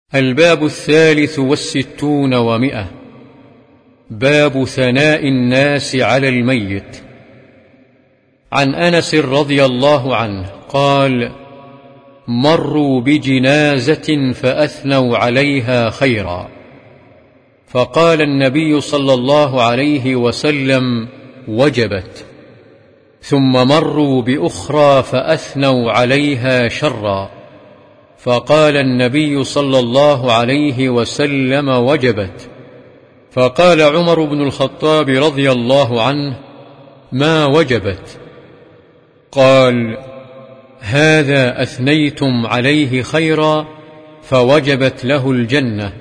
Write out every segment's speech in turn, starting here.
الباب 63 و100. باب ثناء الناس على الميت. عن أنس رضي الله عنه قال: مروا بجنازة فأثنوا عليها خيرا، فقال النبي صلى الله عليه وسلم: وجبت. ثم مروا بأخرى فأثنوا عليها شرا، فقال النبي صلى الله عليه وسلم: وجبت. فقال عمر بن الخطاب رضي الله عنه: ما وجبت؟ قال: هذا أثنيتم عليه خيرا فوجبت له الجنة،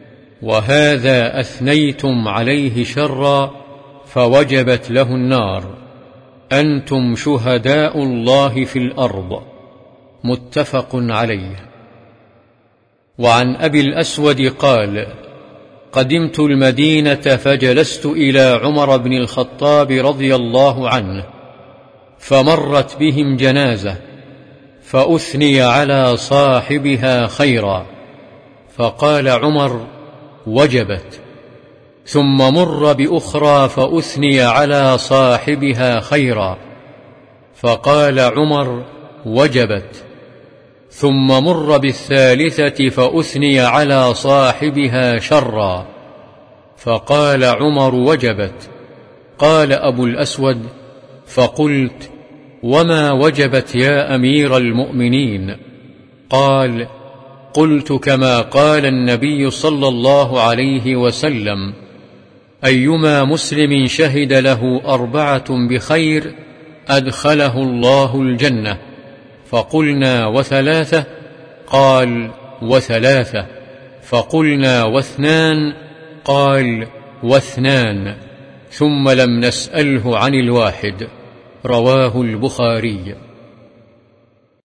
وهذا أثنيتم عليه شرا فوجبت له النار. أنتم شهداء الله في الأرض. متفق عليه. وعن أبي الأسود قال: قدمت المدينة فجلست إلى عمر بن الخطاب رضي الله عنه، فمرت بهم جنازة فأثني على صاحبها خيرا، فقال عمر: وجبت. ثم مر بأخرى فأثني على صاحبها خيرا، فقال عمر: وجبت. ثم مر بالثالثة فأثني على صاحبها شرا، فقال عمر: وجبت. قال أبو الأسود: فقلت: وما وجبت يا أمير المؤمنين؟ قال: قلت كما قال النبي صلى الله عليه وسلم: أيما مسلم شهد له 4 بخير أدخله الله الجنة. فقلنا: و3؟ قال: و3. فقلنا: و2؟ قال: و2. ثم لم نسأله عن الواحد. رواه البخاري.